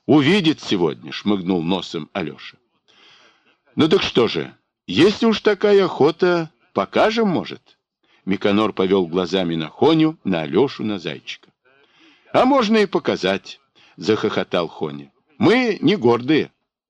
Увидит сегодня, шмыгнул носом Алеша. Ну так что же, если уж такая охота, покажем, может? Миконор повел глазами на Хоню, на Алешу, на Зайчика. А можно и показать, захохотал Хоня. Мы не гордые.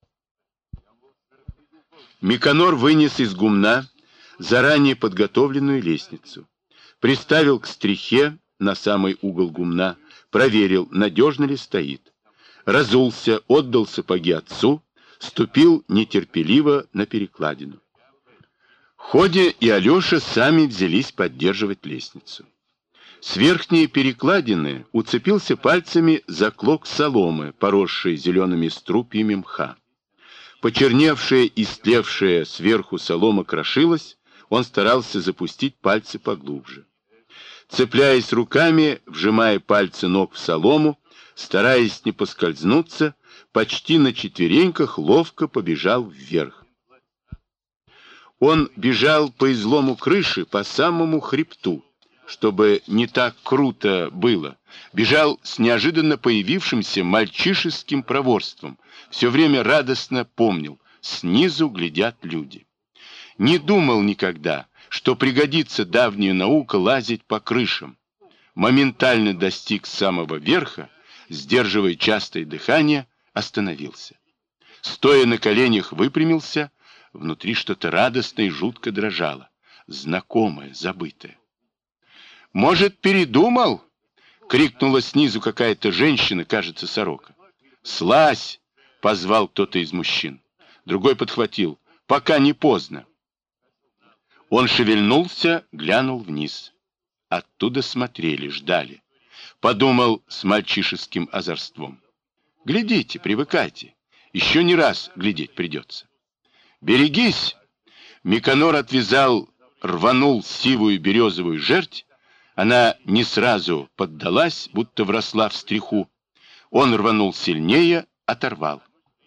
Миконор вынес из гумна заранее подготовленную лестницу, приставил к стрехе на самый угол гумна, проверил, надежно ли стоит, разулся, отдал сапоги отцу, ступил нетерпеливо на перекладину. Ходя и Алеша сами взялись поддерживать лестницу. С верхней перекладины уцепился пальцами за клок соломы, поросший зелеными струпьями мха. Почерневшая и стлевшая сверху солома крошилась, он старался запустить пальцы поглубже. Цепляясь руками, вжимая пальцы ног в солому, стараясь не поскользнуться, почти на четвереньках ловко побежал вверх. Он бежал по излому крыши, по самому хребту, чтобы не так круто было. Бежал с неожиданно появившимся мальчишеским проворством. Все время радостно помнил, снизу глядят люди. Не думал никогда, что пригодится давняя наука лазить по крышам. Моментально достиг самого верха, сдерживая частое дыхание, остановился. Стоя на коленях, выпрямился. Внутри что-то радостное и жутко дрожало. Знакомое, забытое. «Может, передумал?» — крикнула снизу какая-то женщина, кажется, сорока. «Слазь!» — позвал кто-то из мужчин. Другой подхватил. «Пока не поздно». Он шевельнулся, глянул вниз. Оттуда смотрели, ждали. Подумал с мальчишеским озорством. «Глядите, привыкайте. Еще не раз глядеть придется». «Берегись!» Миконор отвязал, рванул сивую березовую жерть. Она не сразу поддалась, будто вросла в стреху. Он рванул сильнее, оторвал.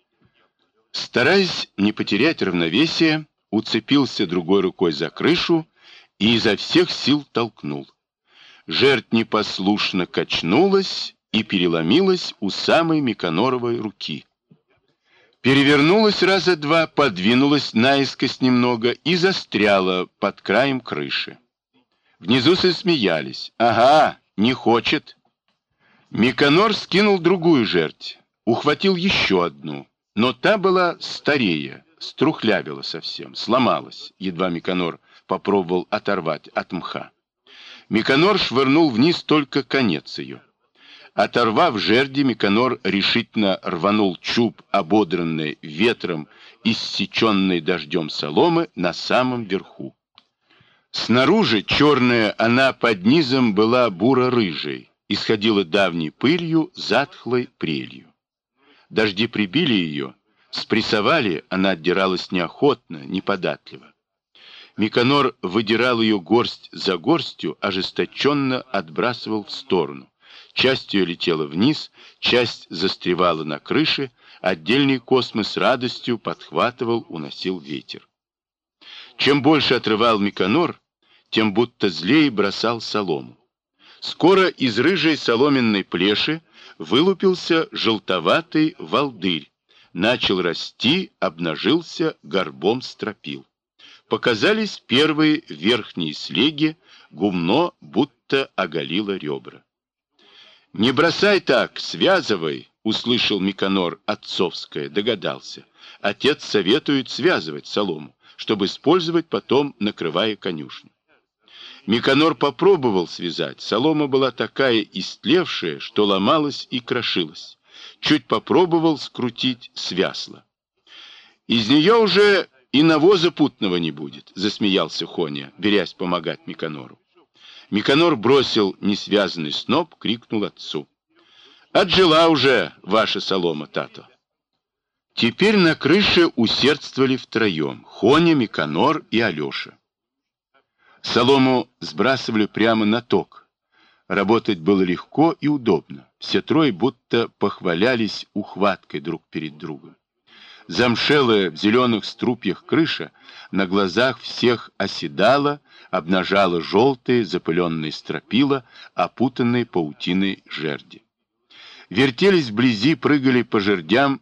Стараясь не потерять равновесие, уцепился другой рукой за крышу и изо всех сил толкнул. Жерть непослушно качнулась и переломилась у самой Миконоровой руки. Перевернулась раза два, подвинулась наискось немного и застряла под краем крыши. Внизу засмеялись. «Ага, не хочет». Миконор скинул другую жерть, ухватил еще одну, но та была старее, струхлявила совсем, сломалась, едва Миконор попробовал оторвать от мха. Миконор швырнул вниз только конец ее. Оторвав жерди, Миконор решительно рванул чуб, ободранный ветром, иссеченный дождем соломы, на самом верху. Снаружи черная, она под низом была буро-рыжей, исходила давней пылью, затхлой прелью. Дожди прибили ее, спрессовали, она отдиралась неохотно, неподатливо. Миконор выдирал ее горсть за горстью, ожесточенно отбрасывал в сторону. Часть ее летела вниз, часть застревала на крыше, отдельный космос с радостью подхватывал, уносил ветер. Чем больше отрывал Миконор, тем будто злее бросал солому. Скоро из рыжей соломенной плеши вылупился желтоватый волдырь, начал расти, обнажился, горбом стропил. Показались первые верхние слеги, гумно будто оголило ребра. «Не бросай так, связывай!» — услышал Миконор отцовское, догадался. Отец советует связывать солому, чтобы использовать потом, накрывая конюшню. Миконор попробовал связать. Солома была такая истлевшая, что ломалась и крошилась. Чуть попробовал скрутить, связла. «Из нее уже и навоза путного не будет», — засмеялся Хоня, берясь помогать Миконору. Миконор бросил несвязанный сноп, крикнул отцу. «Отжила уже ваша солома, тато». Теперь на крыше усердствовали втроем — Хоня, Миконор и Алеша. Солому сбрасывали прямо на ток. Работать было легко и удобно. Все трое будто похвалялись ухваткой друг перед другом. Замшелая в зеленых струпьях крыша на глазах всех оседала, обнажала желтые запыленные стропила, опутанные паутиной жерди. вертелись вблизи, прыгали по жердям